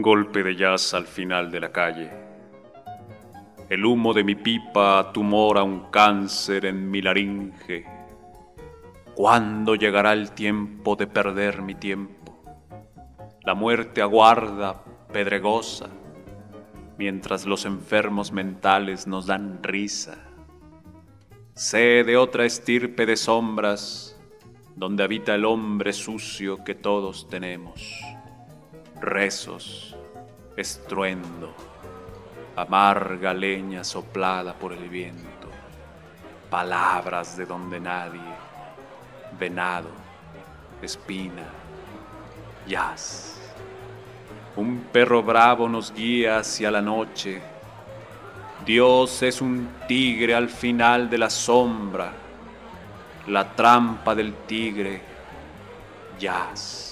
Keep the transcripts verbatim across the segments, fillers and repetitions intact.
Un golpe de jazz al final de la calle. El humo de mi pipa tumora un cáncer en mi laringe. ¿Cuándo llegará el tiempo de perder mi tiempo? La muerte aguarda, pedregosa, mientras los enfermos mentales nos dan risa. Sé de otra estirpe de sombras, donde habita el hombre sucio que todos tenemos. Rezos, estruendo, amarga leña soplada por el viento, palabras de donde nadie, venado, espina, jazz. Un perro bravo nos guía hacia la noche. Dios es un tigre al final de la sombra, la trampa del tigre, jazz.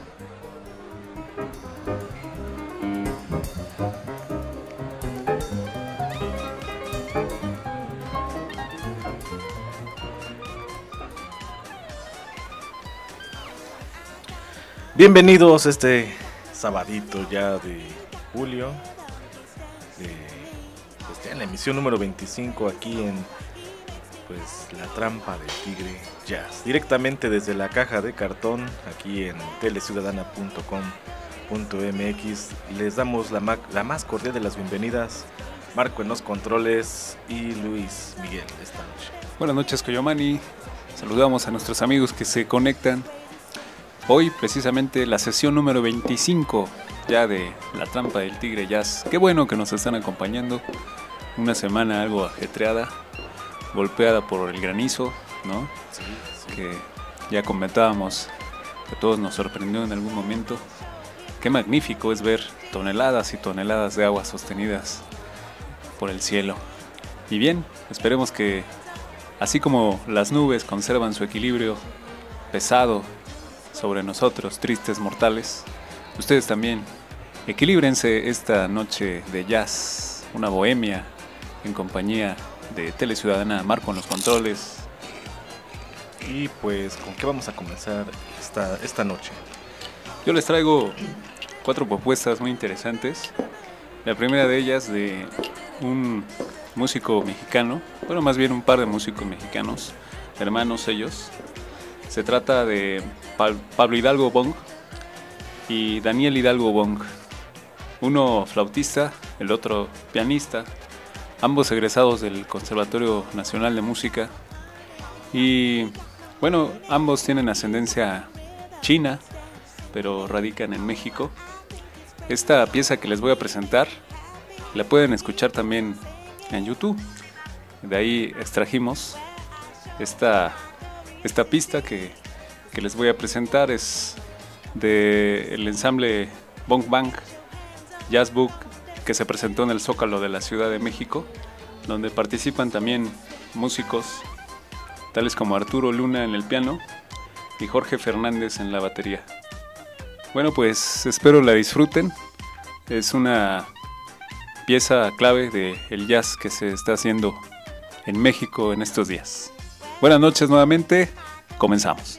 Bienvenidos este sabadito ya de julio, de, pues ya en la emisión número veinticinco aquí en pues La Trampa del Tigre Jazz, directamente desde la caja de cartón aquí en teleciudadana punto com punto m x. Les damos la, ma- la más cordial de las bienvenidas, Marco en los controles y Luis Miguel esta noche. Buenas noches, Coyomani. Saludamos a nuestros amigos que se conectan. Hoy precisamente la sesión número veinticinco ya de La Trampa del Tigre Jazz. Qué bueno que nos están acompañando. Una semana algo ajetreada, golpeada por el granizo, ¿no? Sí, sí. Que ya comentábamos que a todos nos sorprendió en algún momento. Qué magnífico es ver toneladas y toneladas de agua sostenidas por el cielo. Y bien, esperemos que así como las nubes conservan su equilibrio pesado sobre nosotros, tristes mortales, ustedes también equilíbrense esta noche de jazz, una bohemia en compañía de Teleciudadana, Marco en los controles. Y pues, ¿con qué vamos a comenzar esta, esta noche? Yo les traigo cuatro propuestas muy interesantes. La primera de ellas de un músico mexicano, bueno, más bien un par de músicos mexicanos, hermanos ellos. Se trata de Pablo Hidalgo Bong y Daniel Hidalgo Bong, uno flautista, el otro pianista, ambos egresados del Conservatorio Nacional de Música. Y bueno, ambos tienen ascendencia china, pero radican en México. Esta pieza que les voy a presentar la pueden escuchar también en YouTube. De ahí extrajimos esta, esta pista que, que les voy a presentar. Es del ensamble Bong Bang Jazz Book, que se presentó en el Zócalo de la Ciudad de México, donde participan también músicos tales como Arturo Luna en el piano y Jorge Fernández en la batería. Bueno, pues espero la disfruten. Es una pieza clave del jazz que se está haciendo en México en estos días. Buenas noches nuevamente, comenzamos.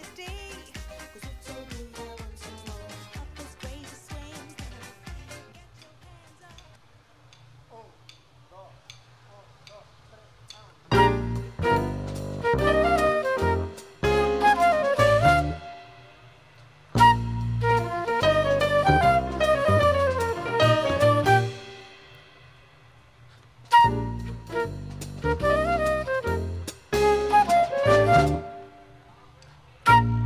Thank you.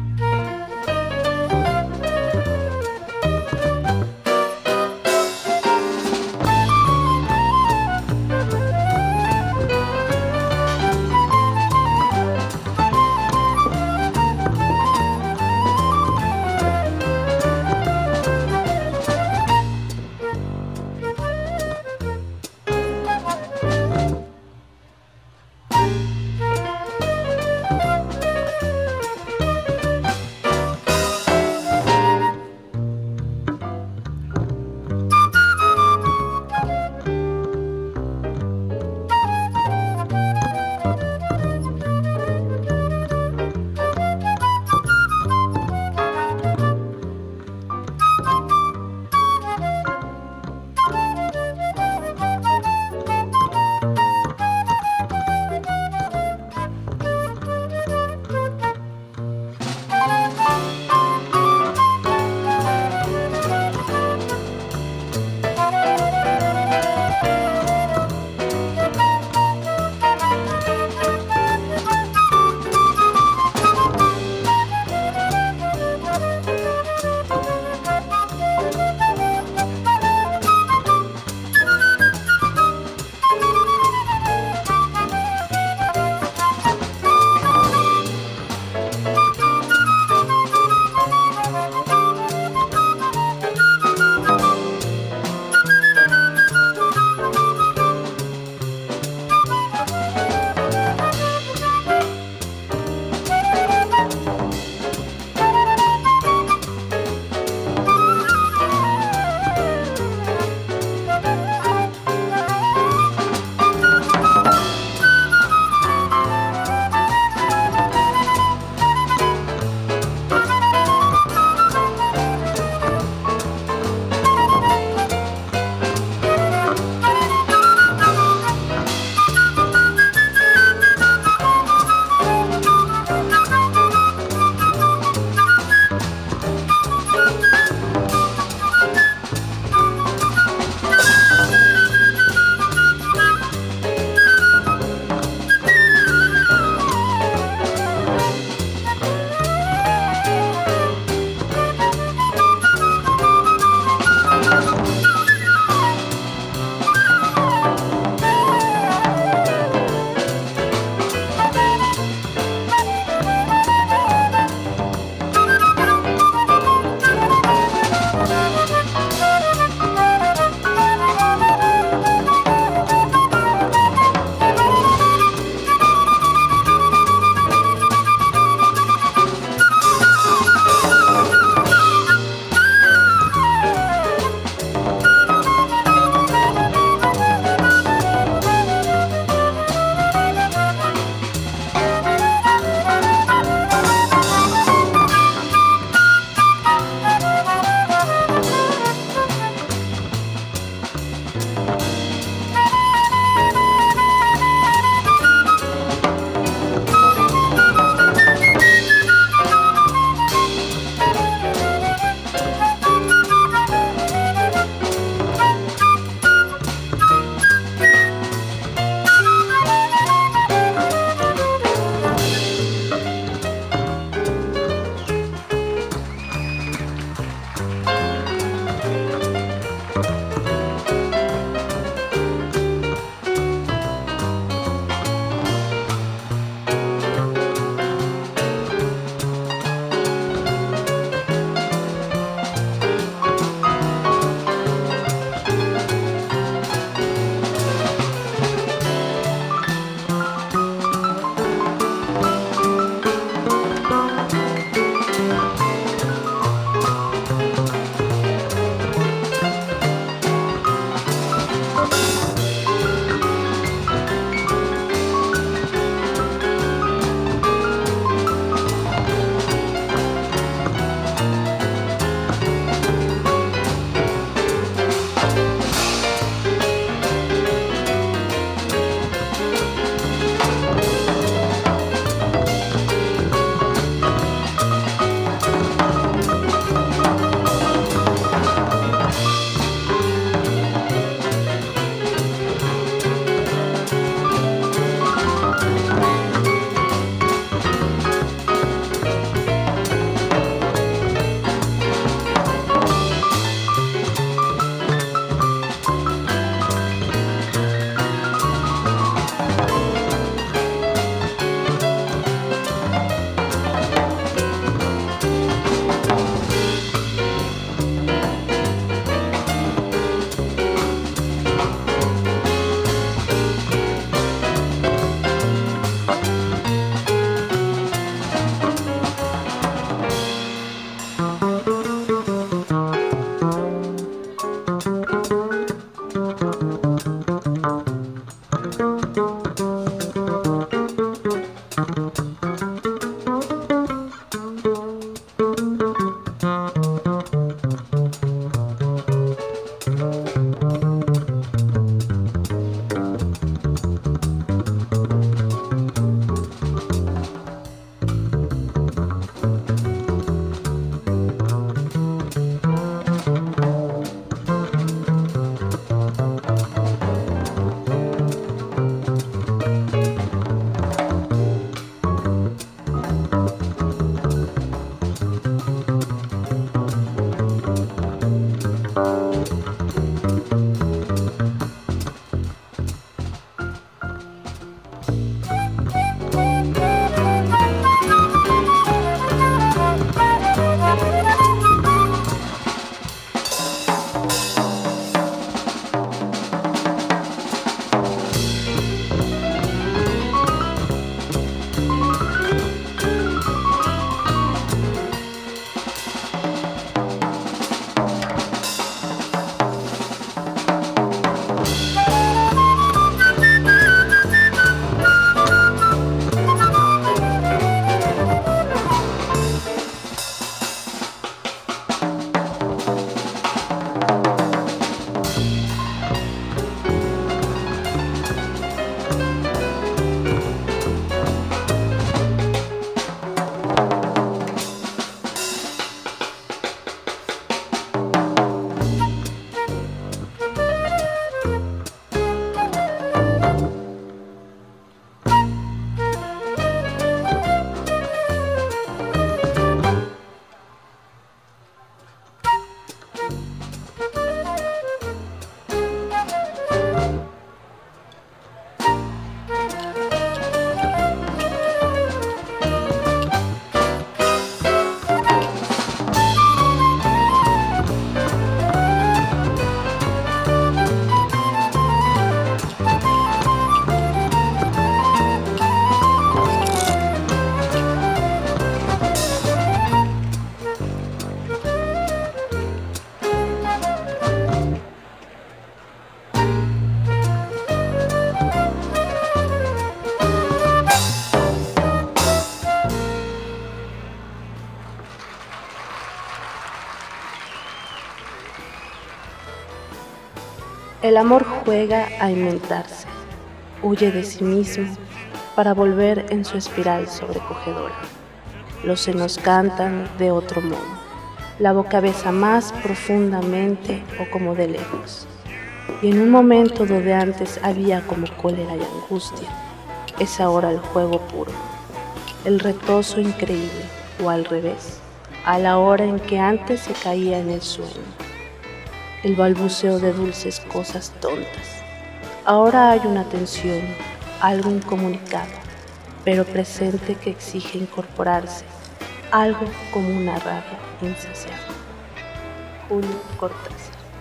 El amor juega a inventarse, huye de sí mismo para volver en su espiral sobrecogedora. Los senos cantan de otro modo, la boca besa más profundamente o como de lejos. Y en un momento donde antes había como cólera y angustia, es ahora el juego puro, el retozo increíble, o al revés, a la hora en que antes se caía en el sueño. El balbuceo de dulces cosas tontas. Ahora hay una tensión, algo incomunicado, pero presente que exige incorporarse, algo como una rabia insaciable. Julio Cortázar.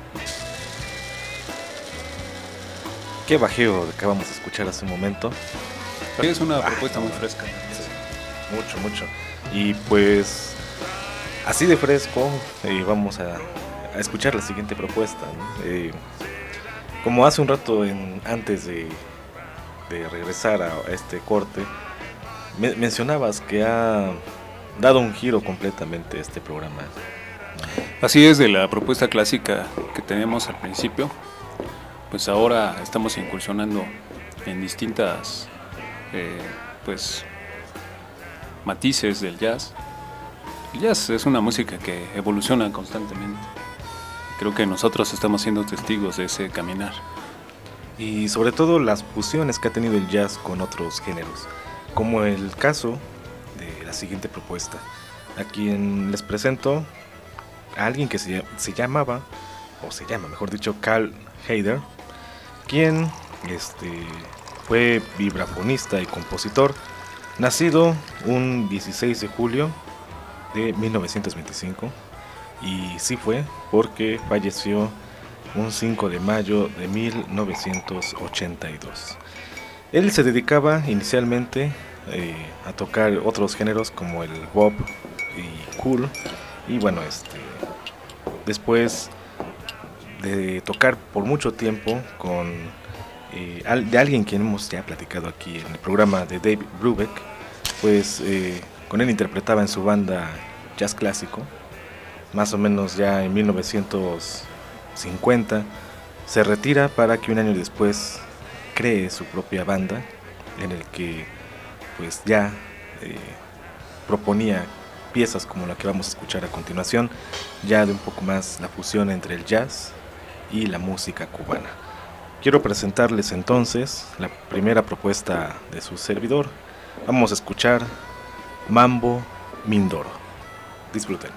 Qué bajeo acabamos de escuchar hace un momento. Es una propuesta muy fresca. Mucho, mucho. Y pues, así de fresco, eh, vamos a, a escuchar la siguiente propuesta, ¿no? Eh, como hace un rato, en, antes de, de regresar a este corte, me, mencionabas que ha dado un giro completamente a este programa. Así es, de la propuesta clásica que teníamos al principio, pues ahora estamos incursionando en distintas eh, pues matices del jazz. El jazz es una música que evoluciona constantemente. Creo que nosotros estamos siendo testigos de ese caminar. Y sobre todo las fusiones que ha tenido el jazz con otros géneros, como el caso de la siguiente propuesta, a quien les presento a alguien que se, se llamaba, o se llama mejor dicho, Carl Heider, quien este, fue vibrafonista y compositor, nacido un dieciséis de julio de mil novecientos veinticinco, y sí fue porque falleció un cinco de mayo de mil novecientos ochenta y dos. Él se dedicaba inicialmente eh, a tocar otros géneros como el bop y cool, y bueno, este, después de tocar por mucho tiempo con eh, de alguien que hemos ya platicado aquí en el programa, de Dave Brubeck, pues eh, con él interpretaba en su banda jazz clásico. Más o menos ya en mil novecientos cincuenta se retira para que un año después cree su propia banda, en el que pues ya eh, proponía piezas como la que vamos a escuchar a continuación, ya de un poco más la fusión entre el jazz y la música cubana. Quiero presentarles entonces la primera propuesta de su servidor. Vamos a escuchar Mambo Mindoro. Disfruten.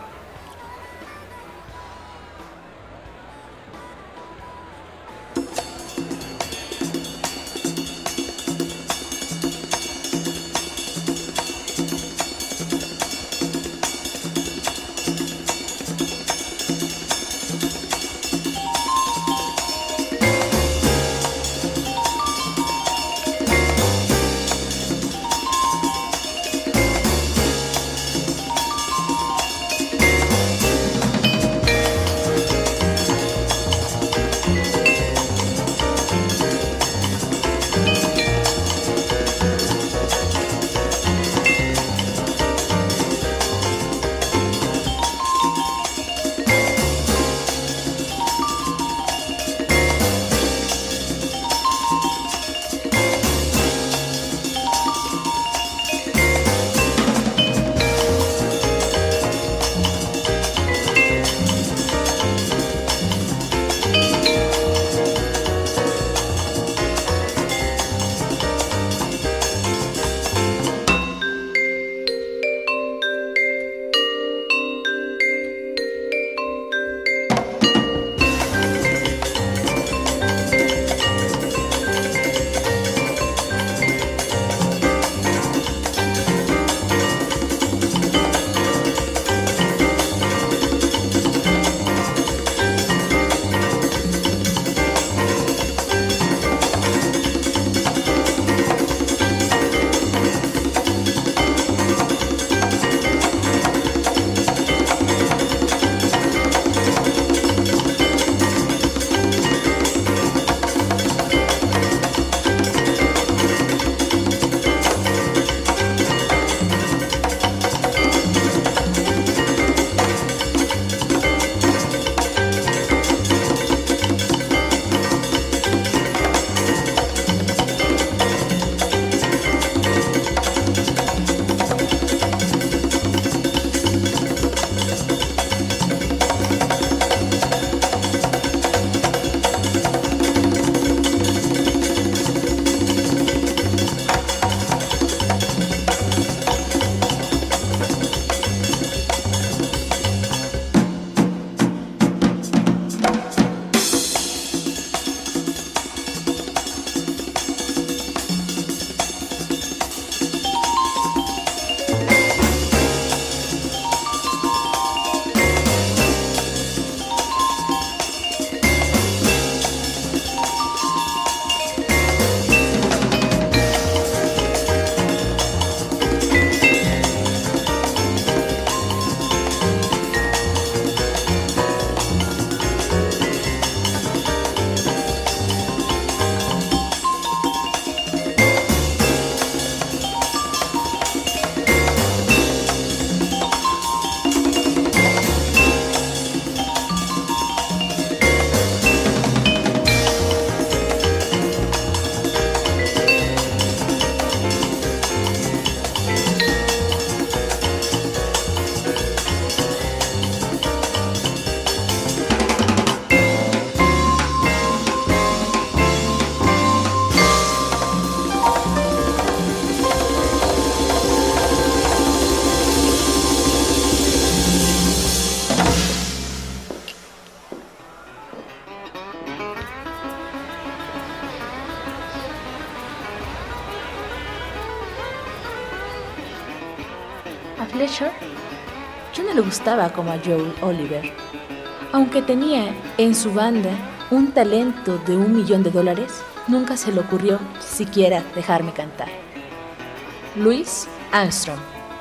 A Fletcher yo no le gustaba como a Joel Oliver. Aunque tenía en su banda un talento de un millón de dólares, nunca se le ocurrió siquiera dejarme cantar. Louis Armstrong.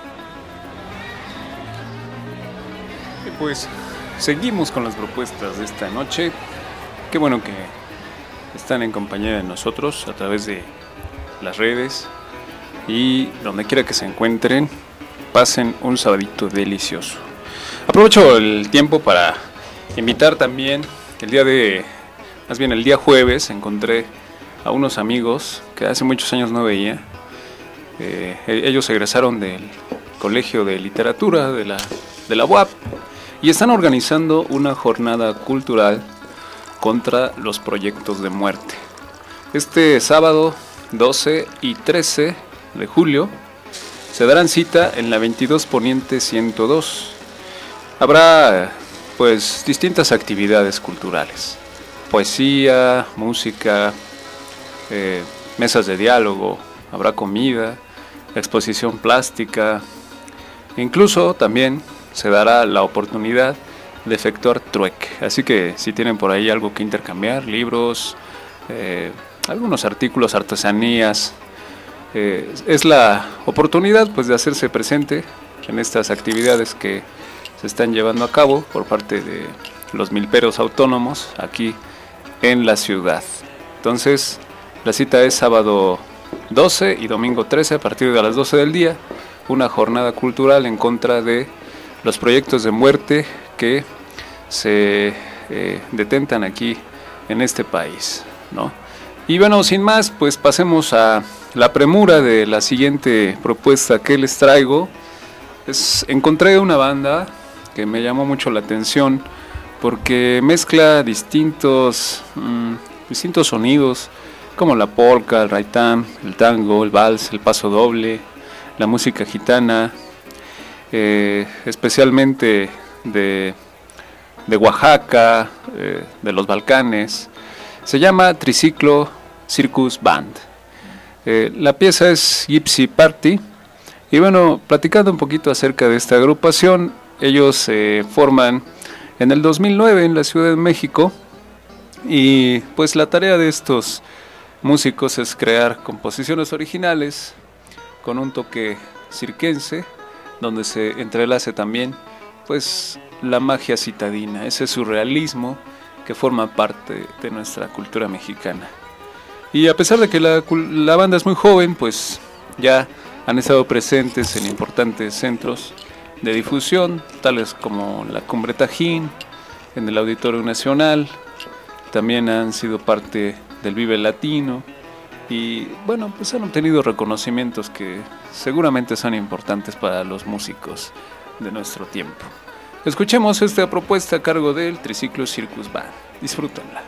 Y pues seguimos con las propuestas de esta noche. Qué bueno que están en compañía de nosotros a través de las redes y donde quiera que se encuentren, pasen un sabadito delicioso. Aprovecho el tiempo para invitar también que el día de, más bien el día jueves, encontré a unos amigos que hace muchos años no veía. Eh, ellos egresaron del Colegio de Literatura de la, de la U A P y están organizando una jornada cultural contra los proyectos de muerte. Este sábado doce y trece de julio se darán cita en la veintidós Poniente ciento dos. Habrá pues distintas actividades culturales, poesía, música, eh, mesas de diálogo, habrá comida, exposición plástica, incluso también se dará la oportunidad de efectuar trueque. Así que si tienen por ahí algo que intercambiar, libros, eh, algunos artículos, artesanías, eh, es la oportunidad pues de hacerse presente en estas actividades que se están llevando a cabo por parte de los milperos autónomos aquí en la ciudad. Entonces la cita es sábado doce y domingo trece a partir de las doce del día, una jornada cultural en contra de los proyectos de muerte que se eh, detentan aquí en este país, ¿no? Y bueno, sin más, pues pasemos a la premura de la siguiente propuesta que les traigo. Es, encontré una banda que me llamó mucho la atención porque mezcla distintos, mmm, distintos sonidos como la polka, el ragtime, el tango, el vals, el paso doble, la música gitana, eh, especialmente de, de Oaxaca, eh, de los Balcanes. Se llama Triciclo Circus Band. Eh, la pieza es Gypsy Party. Y bueno, platicando un poquito acerca de esta agrupación, ellos se eh, forman en el dos mil nueve en la Ciudad de México. Y pues la tarea de estos músicos es crear composiciones originales con un toque circense, donde se entrelace también pues la magia citadina, ese surrealismo que forma parte de nuestra cultura mexicana. Y a pesar de que la, la banda es muy joven, pues ya han estado presentes en importantes centros de difusión, tales como la Cumbre Tajín, en el Auditorio Nacional, también han sido parte del Vive Latino, y bueno, pues han obtenido reconocimientos que seguramente son importantes para los músicos de nuestro tiempo. Escuchemos esta propuesta a cargo del Triciclo Circus Band. Disfrútenla.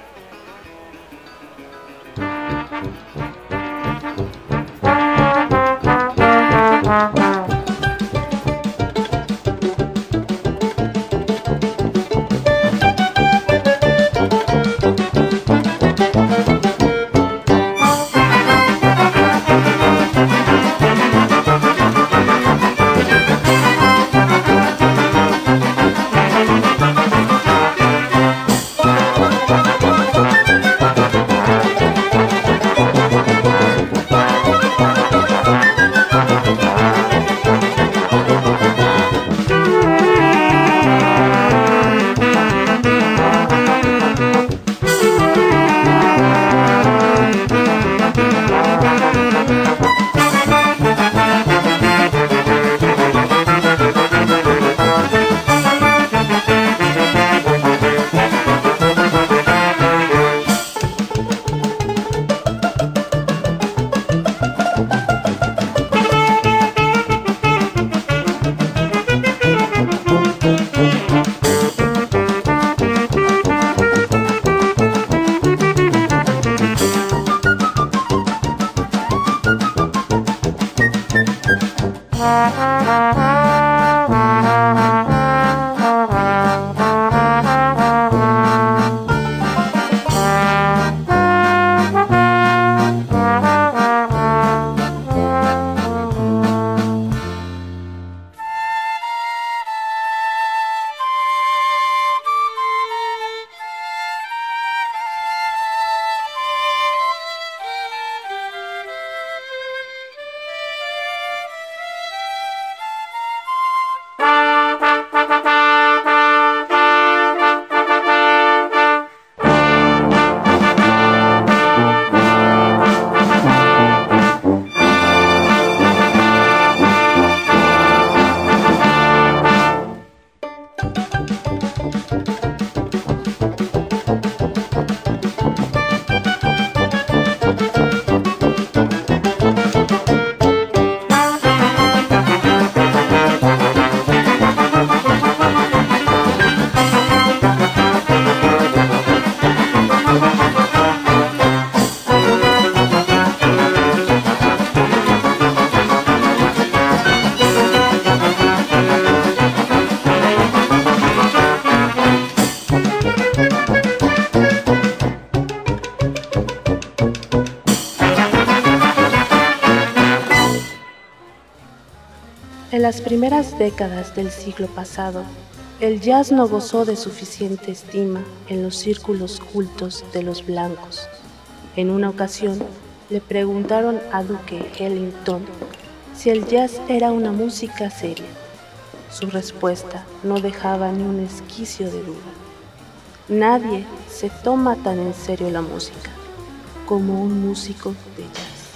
En las primeras décadas del siglo pasado, el jazz no gozó de suficiente estima en los círculos cultos de los blancos. En una ocasión, le preguntaron a Duke Ellington si el jazz era una música seria. Su respuesta no dejaba ni un esquicio de duda. Nadie se toma tan en serio la música como un músico de jazz.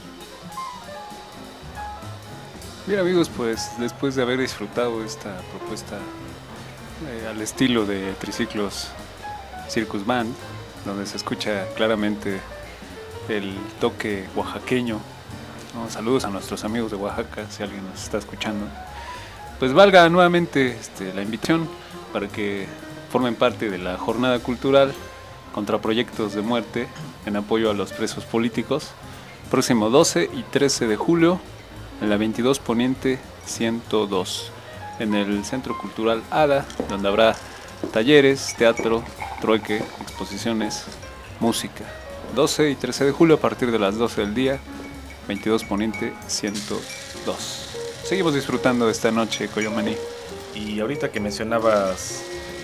Bien amigos, pues después de haber disfrutado esta propuesta eh, al estilo de Triciclos Circus Band, donde se escucha claramente el toque oaxaqueño, ¿no? Saludos a nuestros amigos de Oaxaca, si alguien nos está escuchando. Pues valga nuevamente este, la invitación para que formen parte de la jornada cultural contra proyectos de muerte en apoyo a los presos políticos, próximo doce y trece de julio en la veintidós Poniente ciento dos, en el Centro Cultural ADA, donde habrá talleres, teatro, trueque, exposiciones, música. doce y trece de julio a partir de las doce del día, veintidós Poniente ciento dos. Seguimos disfrutando de esta noche, Coyomaní. Y ahorita que mencionabas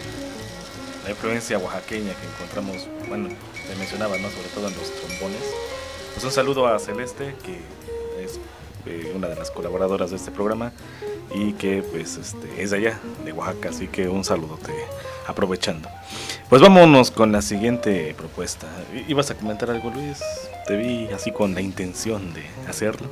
la influencia oaxaqueña que encontramos, bueno, te mencionaba, ¿no? Sobre todo en los trombones. Pues un saludo a Celeste, que es eh, una de las colaboradoras de este programa y que pues este, es de allá, de Oaxaca, así que un saludote aprovechando. Pues vámonos con la siguiente propuesta. I- ¿Ibas a comentar algo, Luis? Te vi así con la intención de hacerlo.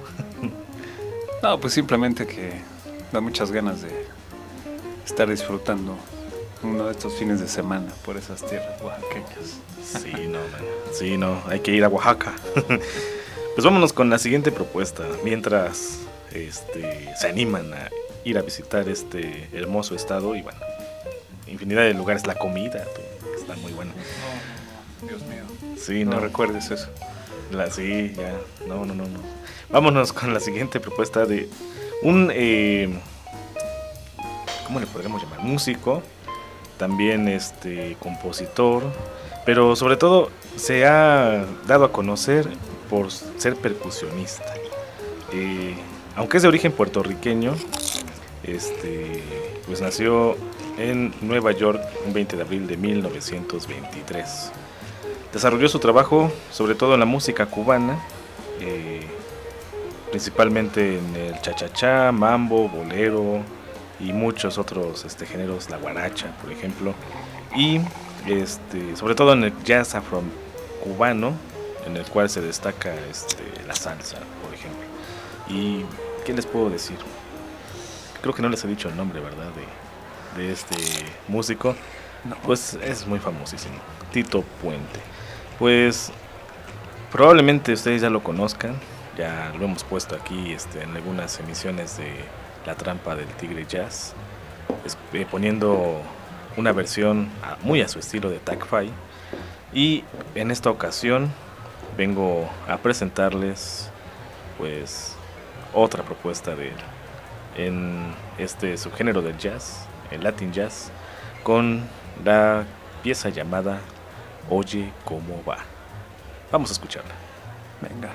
No, pues simplemente que da muchas ganas de estar disfrutando uno de estos fines de semana por esas tierras oaxaqueñas. Sí, no, man. Sí, no, hay que ir a Oaxaca. Pues vámonos con la siguiente propuesta. Mientras este, se animan a ir a visitar este hermoso estado y bueno, infinidad de lugares, la comida que está muy buena. No, Dios mío. Sí, No no, recuerdes eso. la, sí, ya, no, no, no, no. Vámonos con la siguiente propuesta de un, eh, ¿cómo le podríamos llamar? Músico, también este compositor, pero sobre todo se ha dado a conocer por ser percusionista. Eh, aunque es de origen puertorriqueño, este, pues nació en Nueva York un veinte de abril de mil novecientos veintitrés. Desarrolló su trabajo sobre todo en la música cubana, eh, principalmente en el cha-cha-cha, mambo, bolero y muchos otros este, géneros, la guaracha, por ejemplo, y este, sobre todo en el jazz afro-cubano, en el cual se destaca este, la salsa, por ejemplo. ¿Y qué les puedo decir? Creo que no les he dicho el nombre, ¿verdad? De, de este músico. No. Pues es muy famosísimo, Tito Puente. Pues probablemente ustedes ya lo conozcan, ya lo hemos puesto aquí este, en algunas emisiones de La Trampa del Tigre Jazz, es, eh, poniendo una versión a, muy a su estilo de Tag-Fi. Y en esta ocasión vengo a presentarles pues otra propuesta de él en este subgénero del jazz, el Latin Jazz, con la pieza llamada Oye Cómo Va. Vamos a escucharla. Venga.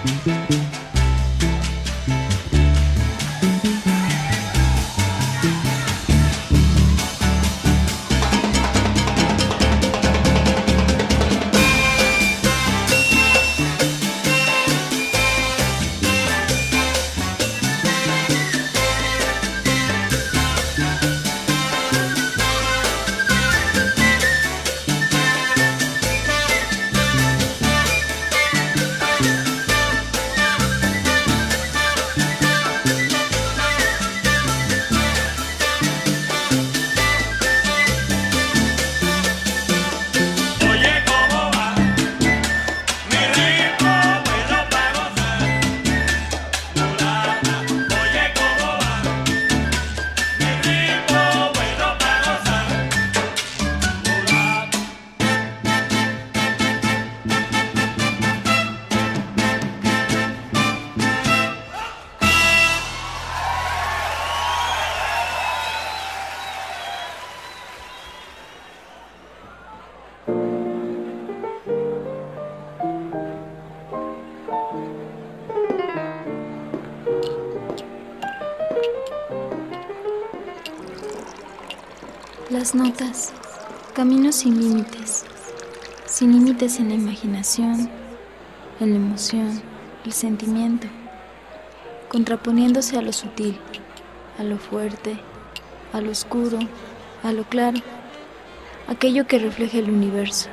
Las notas, caminos sin límites, sin límites en la imaginación, en la emoción, el sentimiento, contraponiéndose a lo sutil, a lo fuerte, a lo oscuro, a lo claro, aquello que refleja el universo,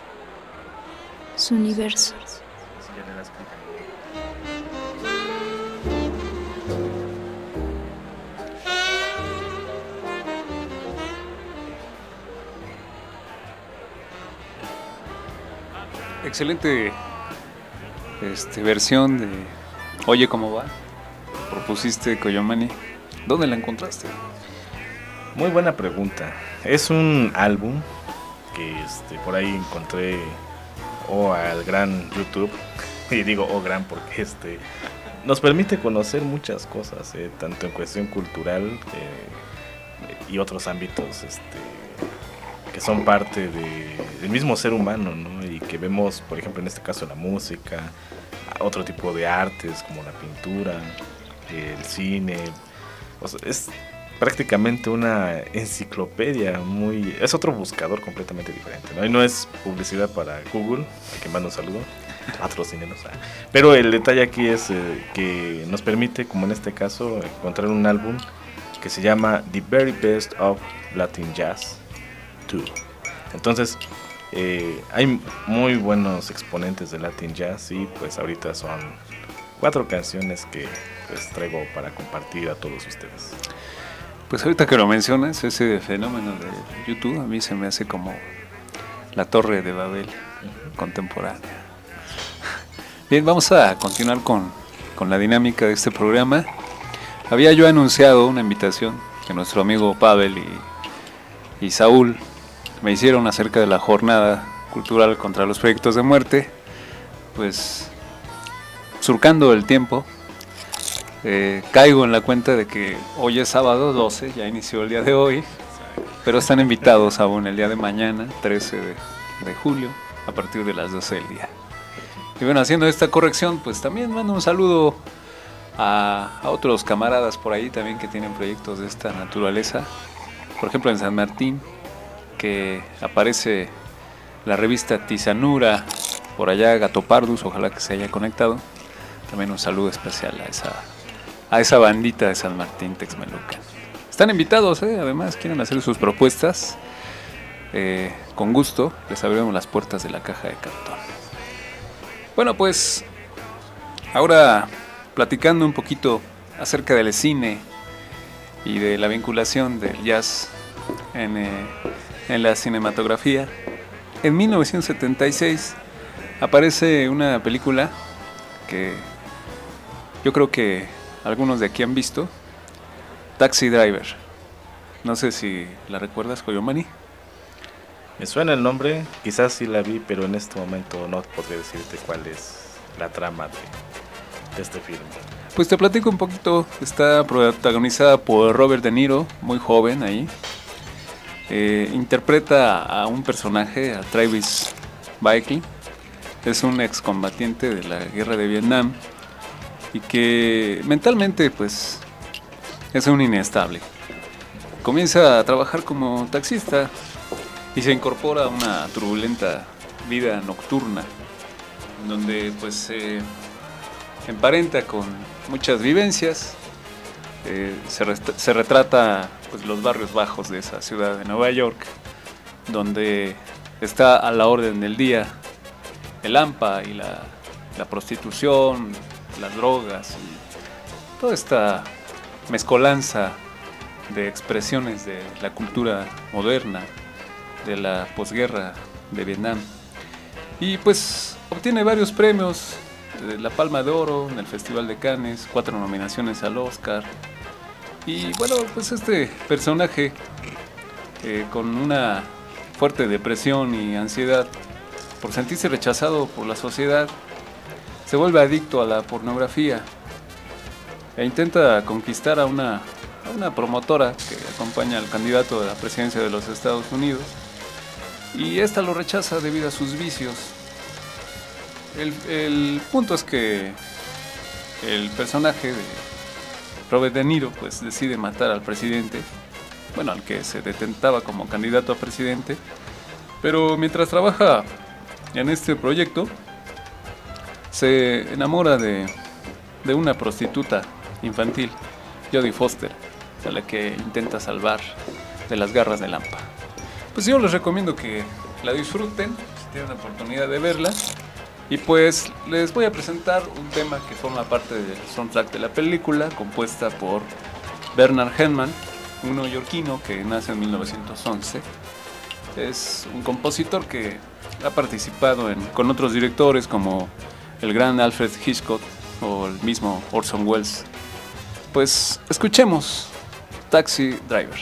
su universo. Excelente este, versión de Oye cómo va. Propusiste Coyomani. ¿Dónde la encontraste? Muy buena pregunta. Es un álbum que este, por ahí encontré o oh, al gran YouTube. Y digo oh gran porque este nos permite conocer muchas cosas, eh, tanto en cuestión cultural eh, y otros ámbitos este, que son parte de, del mismo ser humano, ¿no? Y que vemos, por ejemplo, en este caso la música, otro tipo de artes como la pintura, el cine. O sea, es prácticamente una enciclopedia, muy es otro buscador completamente diferente, ¿no? Y no es publicidad para Google, a quien mando un saludo, patrocínenos. Pero el detalle aquí es eh, que nos permite, como en este caso, encontrar un álbum que se llama The Very Best of Latin Jazz dos. Entonces, eh, hay muy buenos exponentes de Latin Jazz y pues ahorita son cuatro canciones que pues traigo para compartir a todos ustedes. Pues ahorita que lo mencionas, ese fenómeno de YouTube a mí se me hace como la Torre de Babel uh-huh. contemporánea. Bien, vamos a continuar con, con la dinámica de este programa. Había yo anunciado una invitación que nuestro amigo Pavel y, y Saúl me hicieron acerca de la jornada cultural contra los proyectos de muerte. Pues surcando el tiempo, eh, caigo en la cuenta de que hoy es sábado doce, ya inició el día de hoy, pero están invitados aún el día de mañana, trece de, de julio, a partir de las doce del día. Y bueno, haciendo esta corrección, pues también mando un saludo a, a otros camaradas por ahí también que tienen proyectos de esta naturaleza. Por ejemplo, en San Martín, que aparece la revista Tizanura, por allá Gato Pardus, ojalá que se haya conectado. También un saludo especial a esa, a esa bandita de San Martín Texmelucan. Están invitados, ¿eh? Además quieren hacer sus propuestas, eh, con gusto les abrimos las puertas de la caja de cartón. Bueno, pues ahora platicando un poquito acerca del cine y de la vinculación del jazz en, eh, en la cinematografía. En mil novecientos setenta y seis aparece una película que yo creo que algunos de aquí han visto, Taxi Driver. No sé si la recuerdas, Coyomani. Me suena el nombre, quizás sí la vi, pero en este momento no podría decirte cuál es la trama de, de este film. Pues te platico un poquito. Está protagonizada por Robert De Niro, muy joven ahí. Eh, interpreta a un personaje, a Travis Bickle, es un excombatiente de la guerra de Vietnam y que mentalmente pues es un inestable. Comienza a trabajar como taxista y se incorpora a una turbulenta vida nocturna, donde pues se emparenta con muchas vivencias. Eh, se, rest- se retrata pues, los barrios bajos de esa ciudad de Nueva York, donde está a la orden del día el hampa y la, la prostitución, las drogas y toda esta mezcolanza de expresiones de la cultura moderna de la posguerra de Vietnam. Y pues obtiene varios premios, eh, la Palma de Oro en el Festival de Cannes, cuatro nominaciones al Oscar. Y bueno, pues este personaje eh, con una fuerte depresión y ansiedad por sentirse rechazado por la sociedad, se vuelve adicto a la pornografía e intenta conquistar a una, a una promotora que acompaña al candidato a la presidencia de los Estados Unidos, y esta lo rechaza debido a sus vicios. El, el punto es que el personaje de Robert De Niro pues decide matar al presidente, bueno, al que se detentaba como candidato a presidente, pero mientras trabaja en este proyecto se enamora de, de una prostituta infantil, Jodie Foster, a la que intenta salvar de las garras del hampa. Pues yo les recomiendo que la disfruten, si tienen la oportunidad de verla. Y pues les voy a presentar un tema que forma parte del soundtrack de la película, compuesta por Bernard Herrmann, un neoyorquino que nace en mil novecientos once. Es un compositor que ha participado en, con otros directores como el gran Alfred Hitchcock o el mismo Orson Welles. Pues escuchemos Taxi Driver.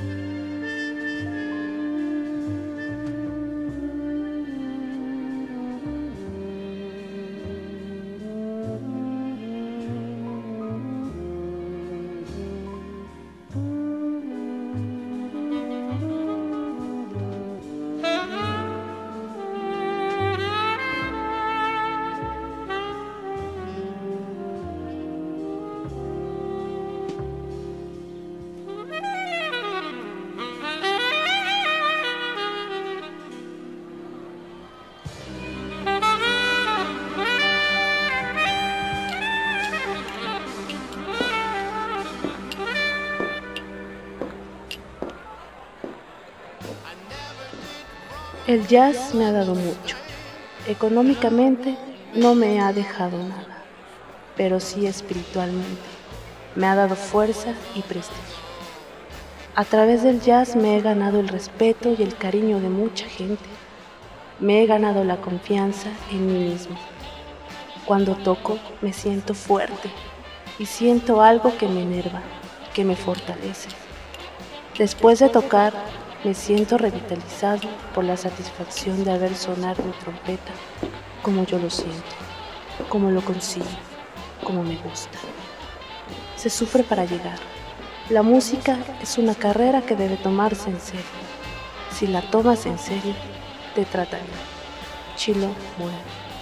El jazz me ha dado mucho. Económicamente no me ha dejado nada, pero sí espiritualmente. Me ha dado fuerza y prestigio. A través del jazz me he ganado el respeto y el cariño de mucha gente. Me he ganado la confianza en mí mismo. Cuando toco me siento fuerte y siento algo que me enerva, que me fortalece. Después de tocar, me siento revitalizado por la satisfacción de haber sonado mi trompeta como yo lo siento, como lo consigo, como me gusta. Se sufre para llegar. La música es una carrera que debe tomarse en serio. Si la tomas en serio, te tratan bien. Chilo Mora.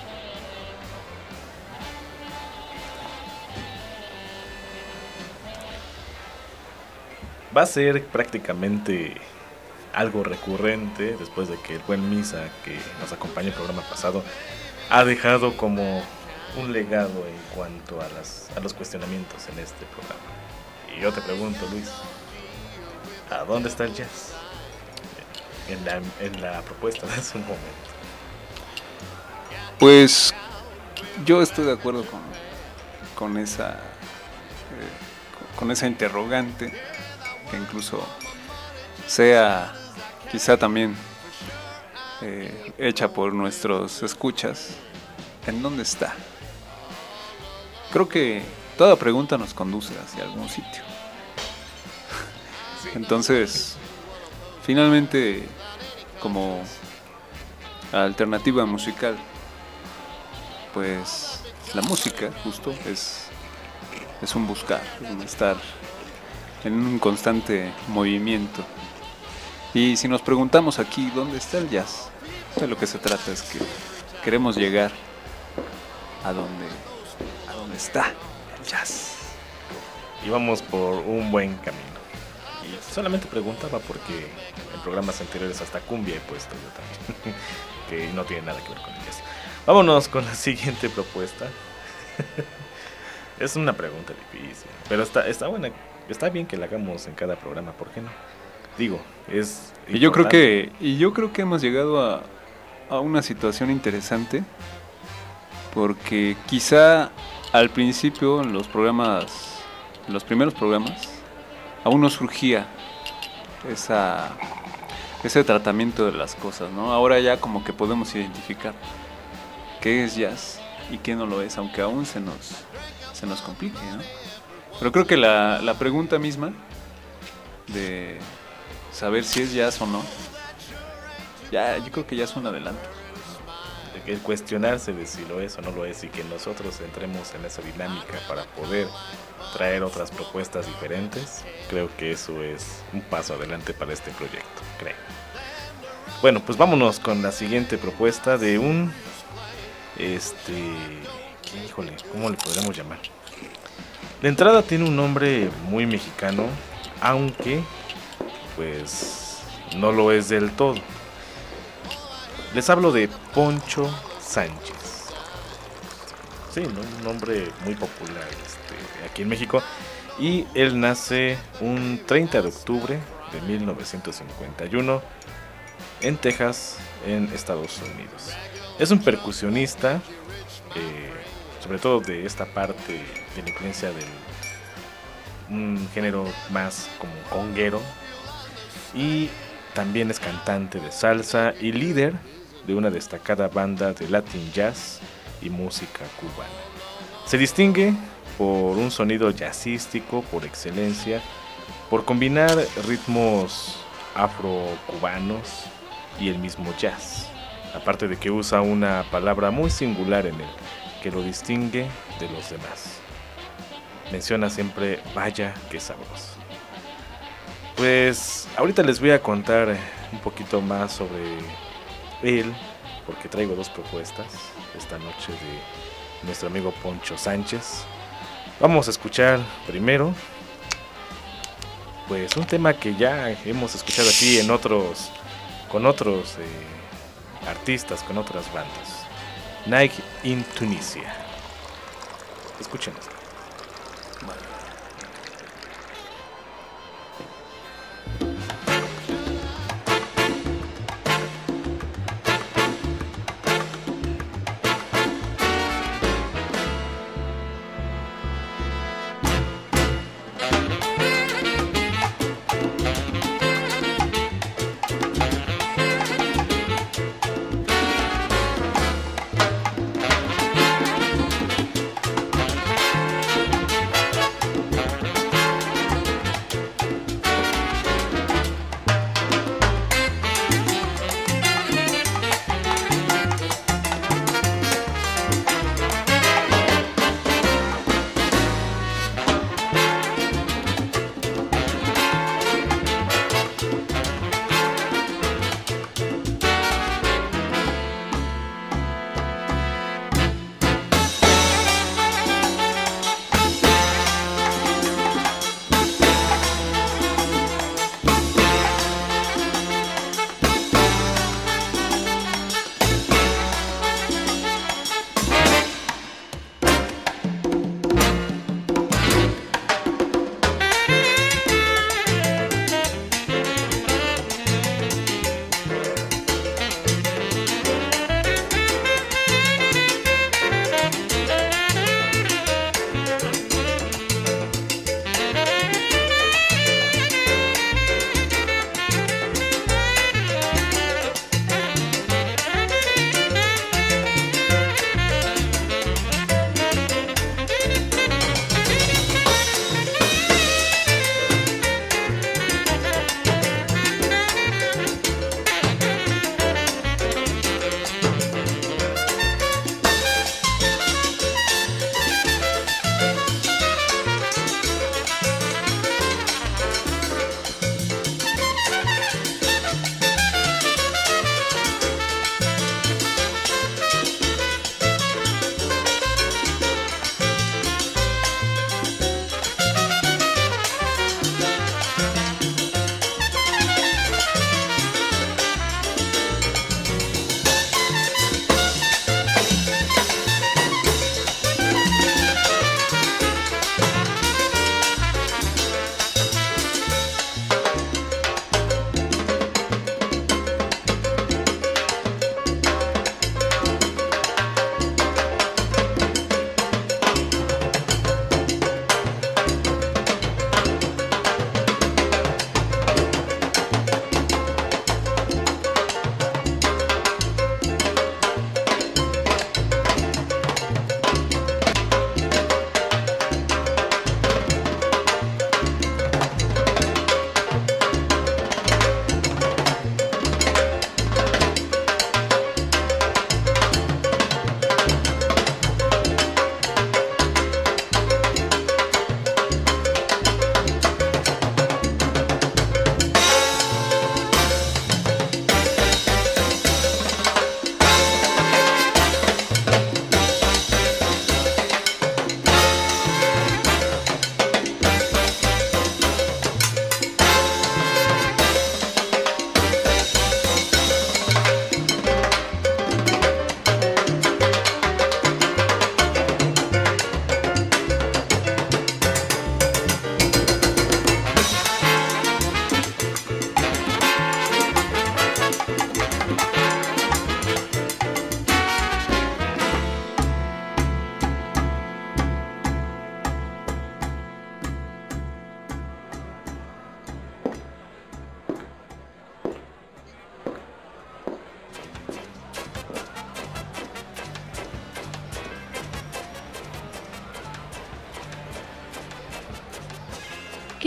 Va a ser prácticamente algo recurrente después de que el buen Misa, que nos acompañó el programa pasado, ha dejado como un legado en cuanto a, las, a los cuestionamientos en este programa. Y yo te pregunto, Luis, ¿a dónde está el jazz? En la, en la propuesta de hace un momento. Pues yo estoy de acuerdo con, con esa eh, con esa interrogante, que incluso sea quizá también eh, hecha por nuestros escuchas. ¿En dónde está? Creo que toda pregunta nos conduce hacia algún sitio. Entonces, finalmente, como alternativa musical, pues la música justo es, es un buscar, un estar en un constante movimiento. Y si nos preguntamos aquí dónde está el jazz, de lo que se trata es que queremos llegar a donde, a donde está el jazz. Y vamos por un buen camino. Y solamente preguntaba porque en programas anteriores hasta cumbia he puesto yo también, que no tiene nada que ver con el jazz. Vámonos con la siguiente propuesta. Es una pregunta difícil, pero está, está buena, está bien que la hagamos en cada programa, ¿por qué no? Digo, es y yo creo que y yo creo que hemos llegado a, a una situación interesante, porque quizá al principio en los programas, en los primeros programas, aún no surgía esa ese tratamiento de las cosas, ¿no? Ahora ya como que podemos identificar qué es jazz y qué no lo es, aunque aún se nos se nos complique, ¿no? Pero creo que la, la pregunta misma de saber si es jazz o no, ya yo creo que ya es un adelanto. El cuestionarse de si lo es o no lo es, y que nosotros entremos en esa dinámica para poder traer otras propuestas diferentes, creo que eso es un paso adelante para este proyecto, creo. Bueno, pues vámonos con la siguiente propuesta de un este ¿qué, híjole, ¿cómo le podríamos llamar? De entrada tiene un nombre muy mexicano, aunque pues no lo es del todo. Les hablo de Poncho Sánchez. Sí, ¿no? Un nombre muy popular este, aquí en México. Y él nace un treinta de octubre de mil novecientos cincuenta y uno en Texas, en Estados Unidos. Es un percusionista, eh, sobre todo de esta parte de la influencia del un género más como conguero, y también es cantante de salsa y líder de una destacada banda de Latin jazz y música cubana. Se distingue por un sonido jazzístico por excelencia por combinar ritmos afro-cubanos y el mismo jazz, aparte de que usa una palabra muy singular en él, que lo distingue de los demás. Menciona siempre, vaya que sabroso. Pues ahorita les voy a contar un poquito más sobre él, porque traigo dos propuestas esta noche de nuestro amigo Poncho Sánchez. Vamos a escuchar primero pues un tema que ya hemos escuchado aquí en otros con otros eh, artistas, con otras bandas. Night in Tunisia. Escuchen esto.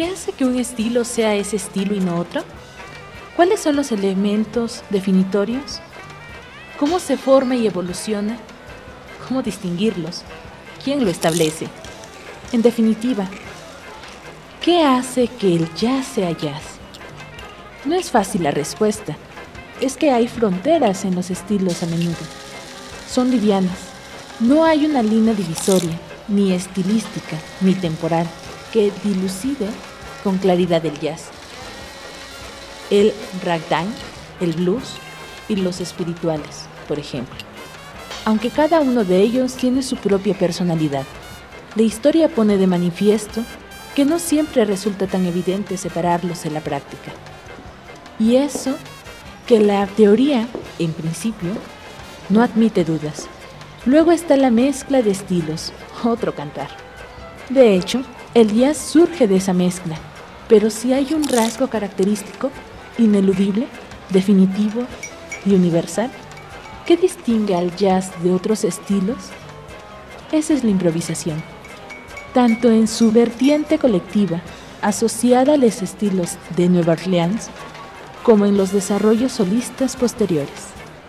¿Qué hace que un estilo sea ese estilo y no otro? ¿Cuáles son los elementos definitorios? ¿Cómo se forma y evoluciona? ¿Cómo distinguirlos? ¿Quién lo establece? En definitiva, ¿qué hace que el jazz sea jazz? No es fácil la respuesta. Es que hay fronteras en los estilos a menudo. Son livianas. No hay una línea divisoria, ni estilística, ni temporal, que dilucide con claridad el jazz. El ragtime, el blues y los espirituales, por ejemplo. Aunque cada uno de ellos tiene su propia personalidad, la historia pone de manifiesto que no siempre resulta tan evidente separarlos en la práctica. Y eso que la teoría, en principio, no admite dudas. Luego está la mezcla de estilos, otro cantar. De hecho, el jazz surge de esa mezcla, pero si hay un rasgo característico, ineludible, definitivo y universal, ¿qué distingue al jazz de otros estilos? Esa es la improvisación, tanto en su vertiente colectiva, asociada a los estilos de Nueva Orleans, como en los desarrollos solistas posteriores.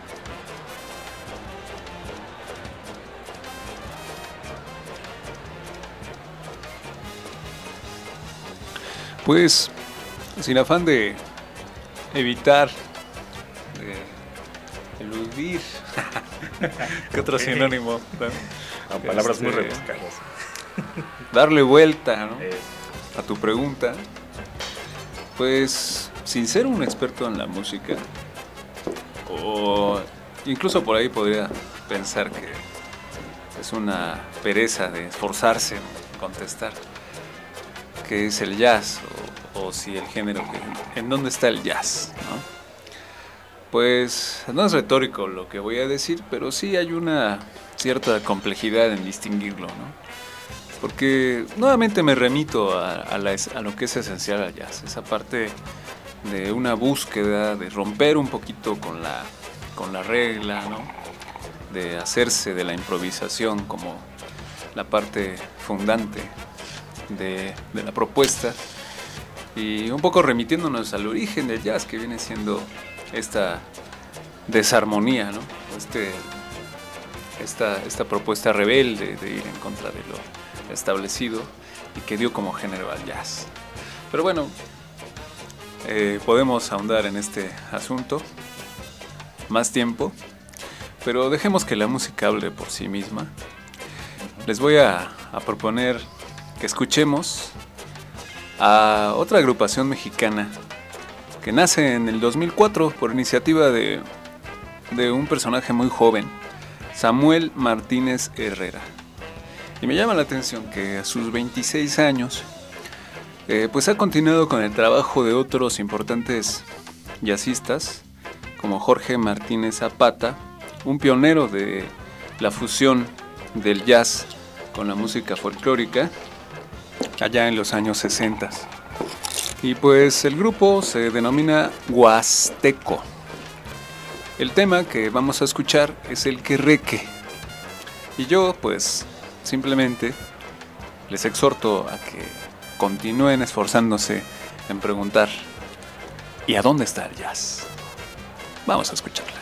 Pues, sin afán de evitar, de eludir, ¿qué otro sinónimo? A palabras Este, muy rebuscadas. Darle vuelta, ¿no?, Eh, a tu pregunta, pues, sin ser un experto en la música, o incluso por ahí podría pensar que es una pereza de esforzarse en contestar qué es el jazz, o, o si el género, que, en dónde está el jazz, ¿no? Pues no es retórico lo que voy a decir, pero sí hay una cierta complejidad en distinguirlo, ¿no? Porque nuevamente me remito a, a, la, a lo que es esencial al jazz, esa parte de una búsqueda, de romper un poquito con la, con la regla, ¿no?, de hacerse de la improvisación como la parte fundante de, de la propuesta, y un poco remitiéndonos al origen del jazz, que viene siendo esta desarmonía, ¿no?, este, esta, esta propuesta rebelde de ir en contra de lo establecido y que dio como género al jazz. Pero bueno, eh, podemos ahondar en este asunto más tiempo, pero dejemos que la música hable por sí misma. Les voy a, a proponer que escuchemos a otra agrupación mexicana que nace en el dos mil cuatro por iniciativa de, de un personaje muy joven, Samuel Martínez Herrera. Y me llama la atención que a sus veintiséis años, eh, pues ha continuado con el trabajo de otros importantes jazzistas, como Jorge Martínez Zapata, un pionero de la fusión del jazz con la música folclórica, allá en los años sesenta. Y pues el grupo se denomina Huasteco. El tema que vamos a escuchar es el querreque. Y yo, pues, simplemente les exhorto a que continúen esforzándose en preguntar: ¿y a dónde está el jazz? Vamos a escucharla.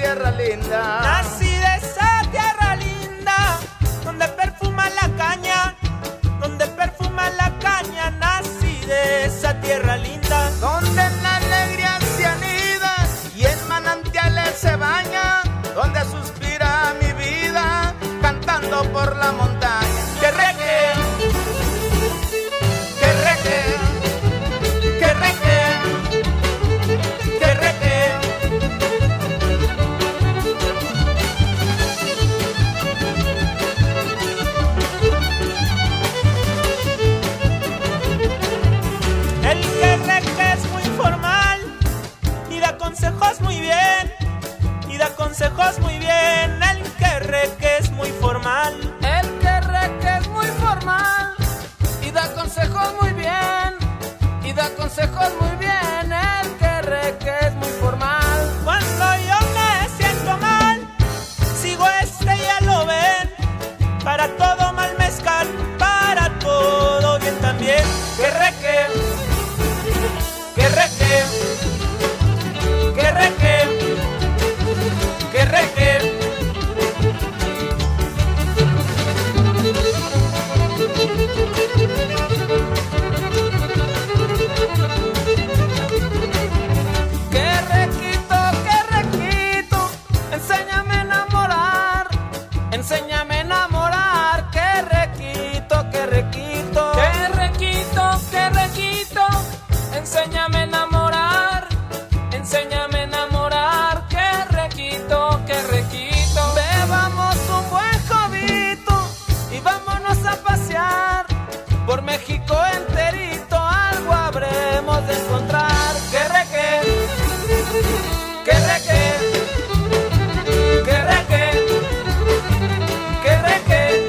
tierra linda. Nací de esa tierra linda, donde perfuma la caña, donde perfuma la caña. Nací de esa tierra linda, donde en la alegría se anida y en manantiales se baña, donde suspira mi vida cantando por la montaña. Que reque, que reque, que reque, que reque. El que reque es muy formal y da consejos muy bien, y da consejos muy bien. El que reque es muy formal. El que reque es muy formal y da consejos muy bien, y da consejos muy bien. El que reque es muy formal. Cuando yo me siento mal, sigo este, ya lo ven. Para todo mal mezcal, para todo bien también. Que reque, que reque, que reque, que reque. Qué requito, qué requito, enséñame a enamorar, enséñame a enamorar. Qué requito, qué requito, Qué requito, qué requito, enséñame a enamorar, enséñame a enamorar. Qué requito, qué requito. bebamos un buen jovito y vámonos a pasear por México enterito, algo habremos de encontrar. Que reque, que reque, que reque, que reque.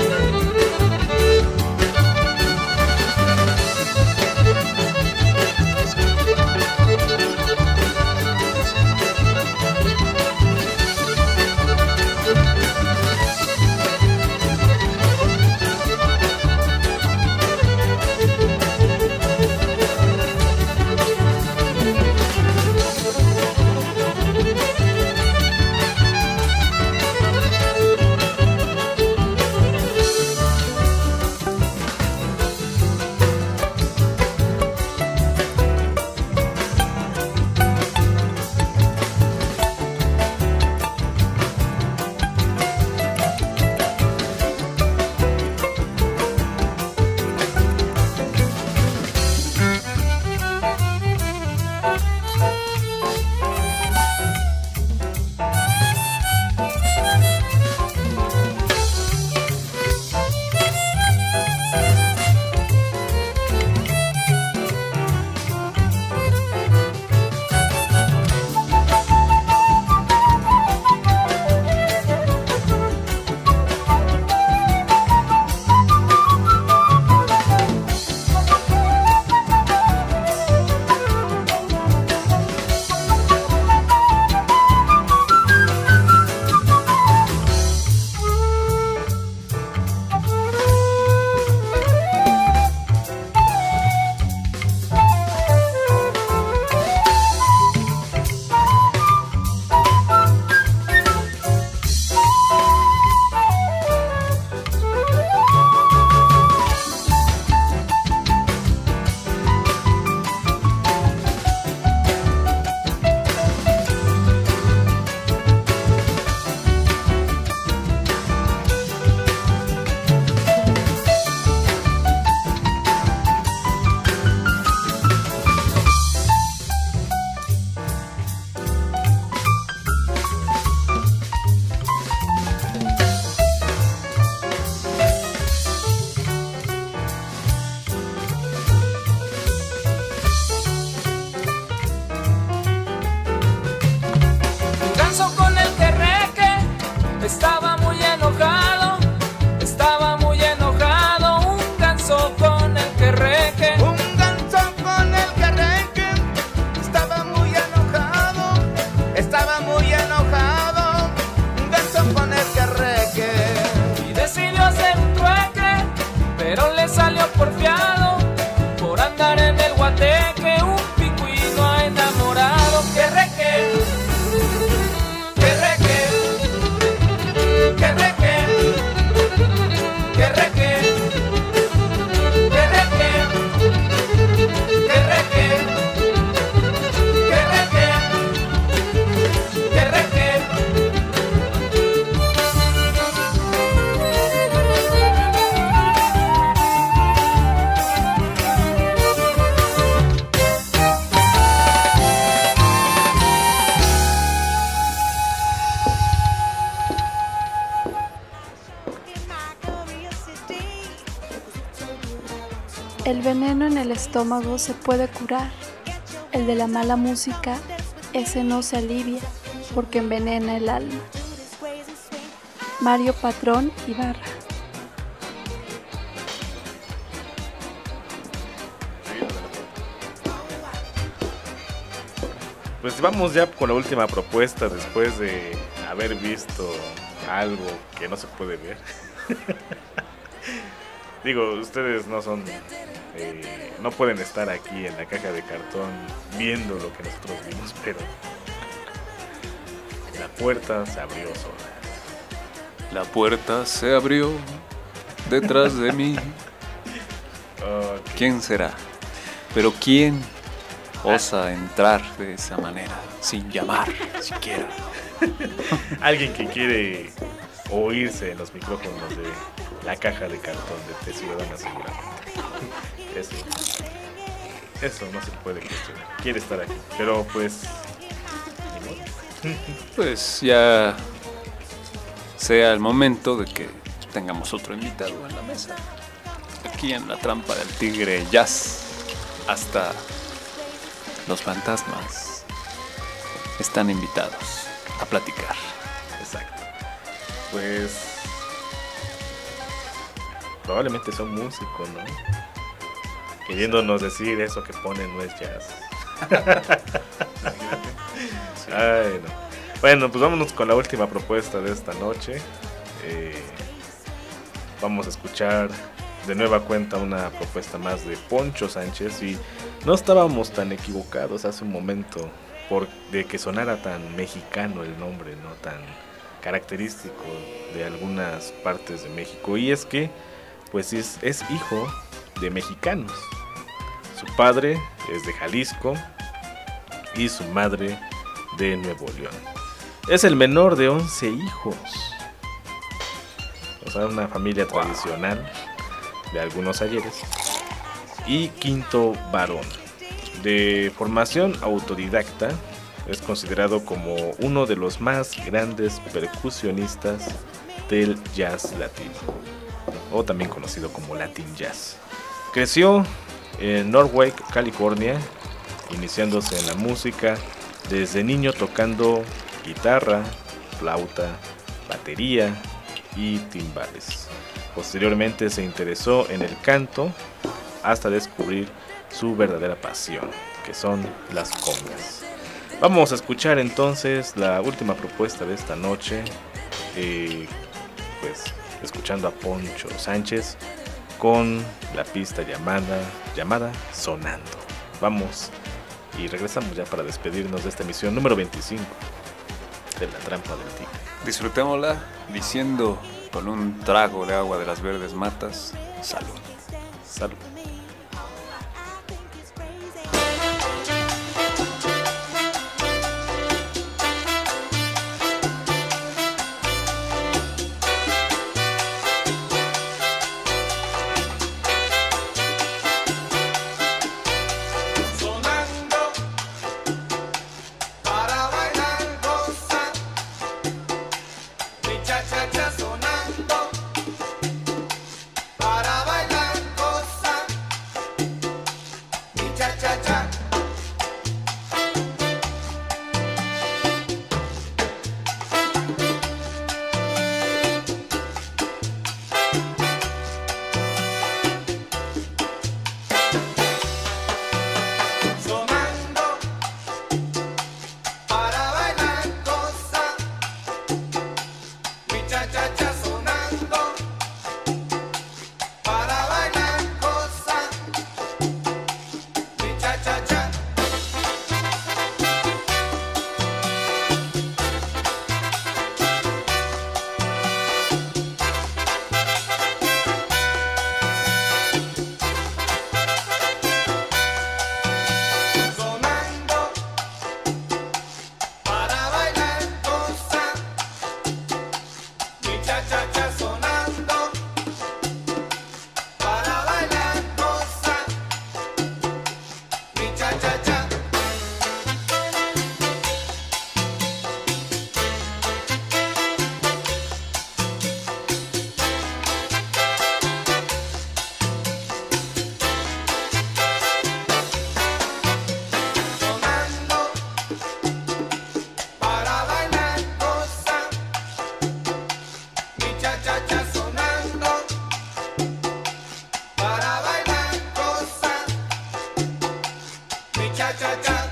veneno en el estómago se puede curar. El de la mala música, ese no se alivia porque envenena el alma. Mario Patrón Ibarra. Pues vamos ya con la última propuesta después de haber visto algo que no se puede ver. Digo, ustedes no son, eh, no pueden estar aquí en la caja de cartón viendo lo que nosotros vimos, pero la puerta se abrió sola. La puerta se abrió detrás de mí. Okay. ¿Quién será? Pero ¿quién osa entrar de esa manera sin llamar siquiera? Alguien que quiere oírse en los micrófonos de la caja de cartón de T Ciudadana seguramente. Eso, eso no se puede cuestionar. Quiere estar aquí, pero pues ni modo. Pues ya sea el momento de que tengamos otro invitado en la mesa. Aquí en la trampa del tigre jazz, hasta los fantasmas están invitados a platicar. Exacto. Pues probablemente son músicos, ¿no? Queriéndonos decir eso que ponen no es jazz. Ay, no. Bueno, pues vámonos con la última propuesta de esta noche. Eh, vamos a escuchar de nueva cuenta una propuesta más de Poncho Sánchez, y no estábamos tan equivocados hace un momento por de que sonara tan mexicano el nombre, no tan característico de algunas partes de México, y es que pues es, es hijo de mexicanos. Su padre es de Jalisco y su madre de Nuevo León. Es el menor de once hijos, o sea, una familia wow. tradicional de algunos ayeres, y quinto varón. De formación autodidacta, es considerado como uno de los más grandes percusionistas del jazz latino, o también conocido como Latin Jazz. Creció en Norwalk, California, iniciándose en la música desde niño tocando guitarra, flauta, batería y timbales. Posteriormente se interesó en el canto hasta descubrir su verdadera pasión, que son las congas. Vamos a escuchar entonces la última propuesta de esta noche, eh, pues escuchando a Poncho Sánchez con la pista llamada, llamada Sonando. Vamos y regresamos ya para despedirnos de esta emisión número veinticinco de La Trampa del Tigre. Disfrutémosla diciendo con un trago de agua de las verdes matas, salud. Salud. Cha cha cha. cha cha cha.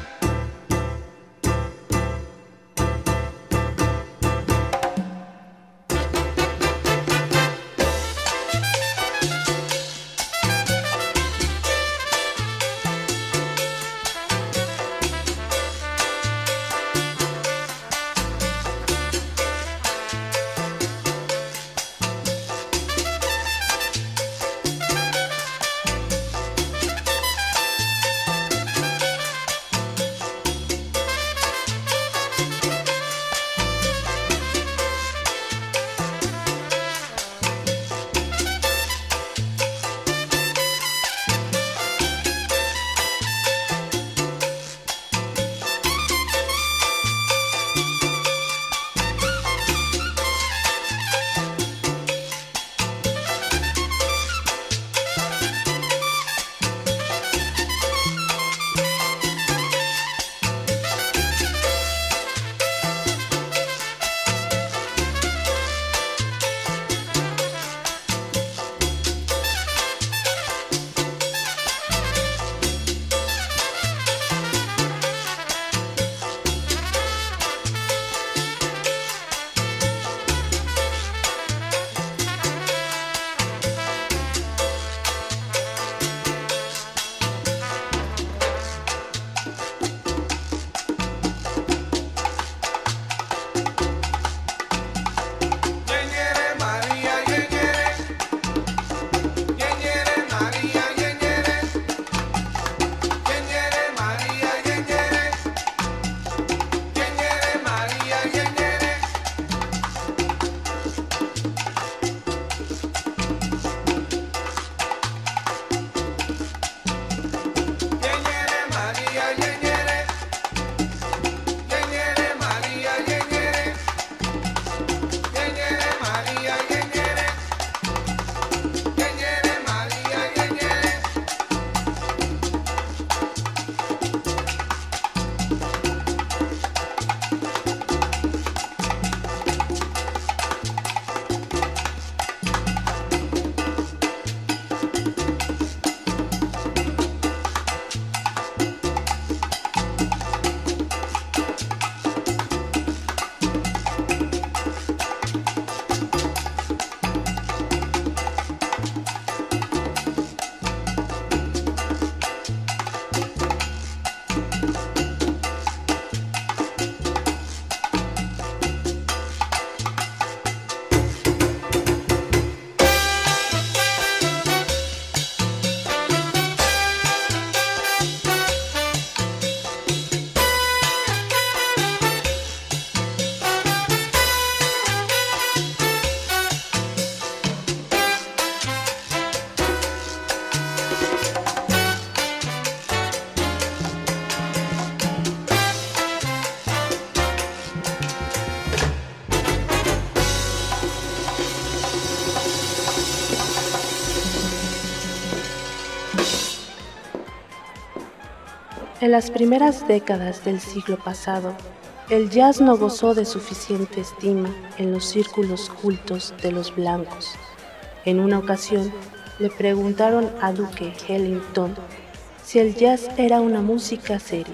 En las primeras décadas del siglo pasado, el jazz no gozó de suficiente estima en los círculos cultos de los blancos. En una ocasión, le preguntaron a Duke Ellington si el jazz era una música seria.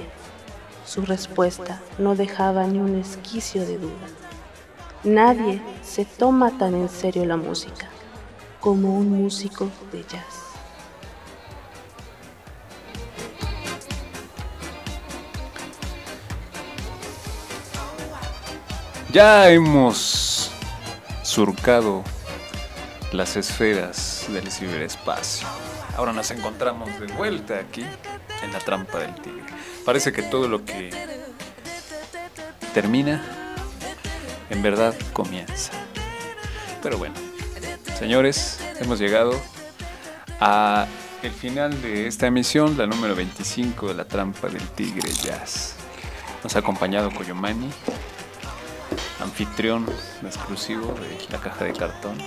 Su respuesta no dejaba ni un esquicio de duda. Nadie se toma tan en serio la música como un músico de jazz. Ya hemos surcado las esferas del ciberespacio. Ahora nos encontramos de vuelta aquí en la trampa del tigre. Parece que todo lo que termina, en verdad comienza. Pero bueno, señores, hemos llegado a el final de esta emisión, la número veinticinco de la trampa del tigre jazz. Nos ha acompañado Coyomani, anfitrión exclusivo de la caja de cartón.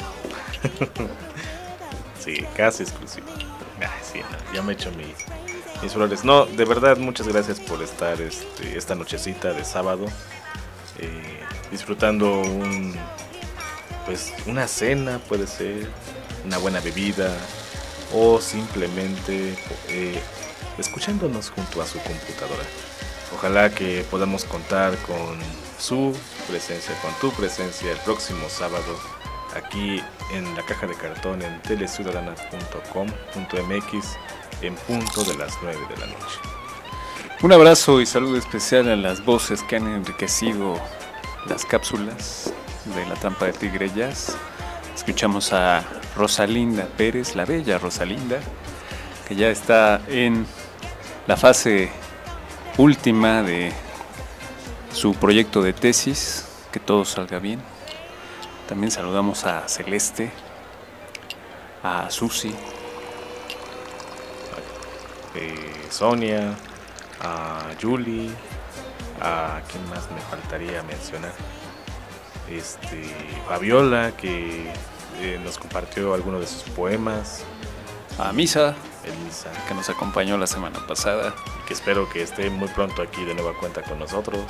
Sí, casi exclusivo. Ay, sí, no, ya me he hecho mi, mis flores. No, de verdad, muchas gracias por estar este, esta nochecita de sábado eh, disfrutando un, pues, una cena, puede ser, una buena bebida, o simplemente eh, escuchándonos junto a su computadora. Ojalá que podamos contar con su presencia, con tu presencia el próximo sábado aquí en la caja de cartón en teleciudadana punto com punto m x en punto de las nueve de la noche. Un abrazo y saludo especial a las voces que han enriquecido las cápsulas de La Trampa del Tigre Jazz. Escuchamos a Rosalinda Pérez, la bella Rosalinda, que ya está en la fase última de su proyecto de tesis, que todo salga bien. También saludamos a Celeste, a Susi, eh, Sonia, a Julie, a quién más me faltaría mencionar, este Fabiola, que eh, nos compartió algunos de sus poemas, a Misa, Elisa, que nos acompañó la semana pasada, que espero que esté muy pronto aquí de nueva cuenta con nosotros,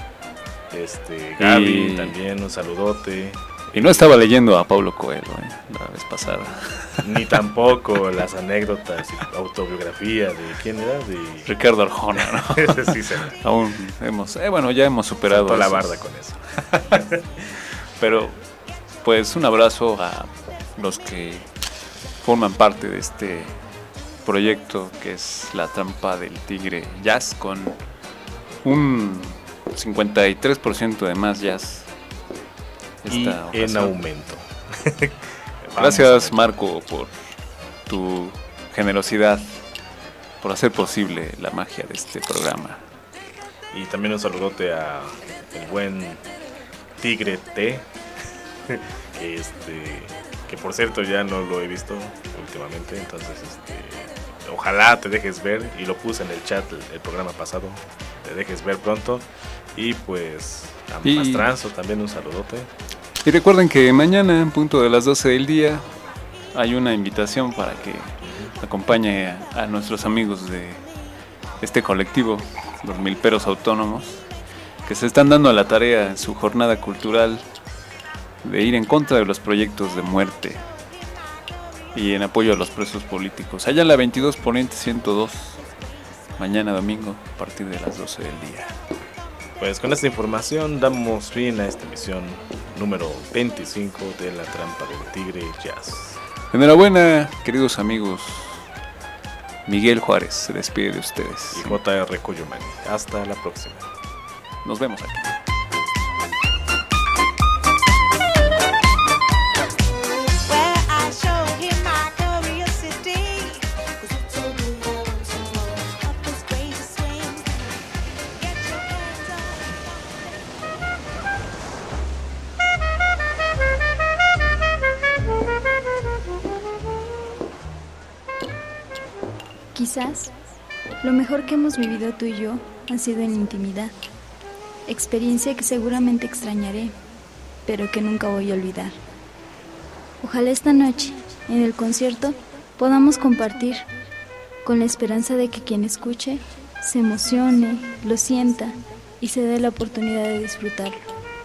este Gaby, y... también un saludote. Y no estaba leyendo a Paulo Coelho ¿eh? la vez pasada. Ni tampoco las anécdotas y autobiografía de quién era, de Ricardo Arjona, ¿no? Ese sí se Aún hemos, eh, bueno, ya hemos superado la barda con eso. Pero pues un abrazo a los que forman parte de este proyecto que es La Trampa del Tigre Jazz, con un cincuenta y tres por ciento de más jazz. Y en aumento. Gracias, Marco, por tu generosidad, por hacer posible la magia de este programa. Y también un saludote a el buen Tigre T, que este que por cierto ya no lo he visto últimamente, entonces este ojalá te dejes ver, y lo puse en el chat el, el programa pasado, te dejes ver pronto. Y pues a y... Mastranzo también un saludote. Y recuerden que mañana, en punto de las doce del día, hay una invitación para que acompañe a, a nuestros amigos de este colectivo, los Milperos Autónomos, que se están dando a la tarea en su jornada cultural de ir en contra de los proyectos de muerte y en apoyo a los presos políticos. Allá en la veintidós Poniente ciento dos, mañana domingo, a partir de las doce del día. Pues con esta información damos fin a esta emisión número veinticinco de La Trampa del Tigre Jazz. Enhorabuena, queridos amigos. Miguel Juárez se despide de ustedes. Y J R Coyomani. Hasta la próxima. Nos vemos aquí. Quizás lo mejor que hemos vivido tú y yo ha sido en intimidad, experiencia que seguramente extrañaré, pero que nunca voy a olvidar. Ojalá esta noche, en el concierto, podamos compartir, con la esperanza de que quien escuche se emocione, lo sienta y se dé la oportunidad de disfrutarlo.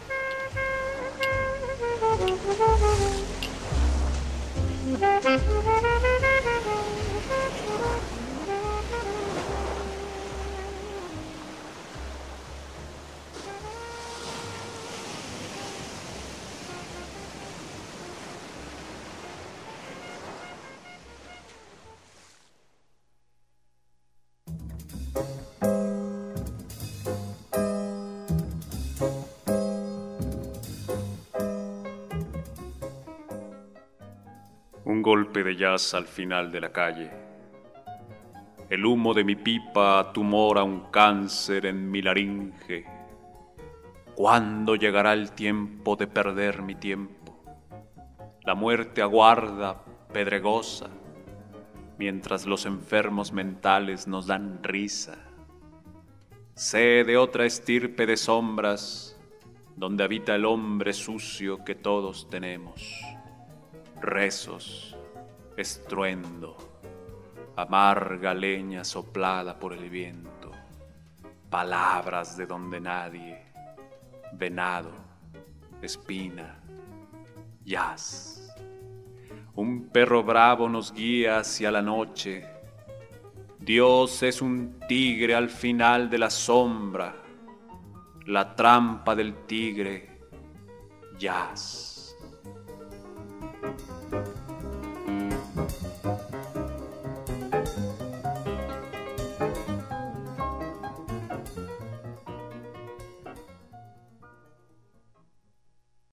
Un golpe de jazz al final de la calle. El humo de mi pipa tumora un cáncer en mi laringe. ¿Cuándo llegará el tiempo de perder mi tiempo? La muerte aguarda, pedregosa, mientras los enfermos mentales nos dan risa. Sé de otra estirpe de sombras, donde habita el hombre sucio que todos tenemos. Rezos, estruendo, amarga leña soplada por el viento, palabras de donde nadie, venado, espina, jazz. Un perro bravo nos guía hacia la noche, Dios es un tigre al final de la sombra, la trampa del tigre, jazz.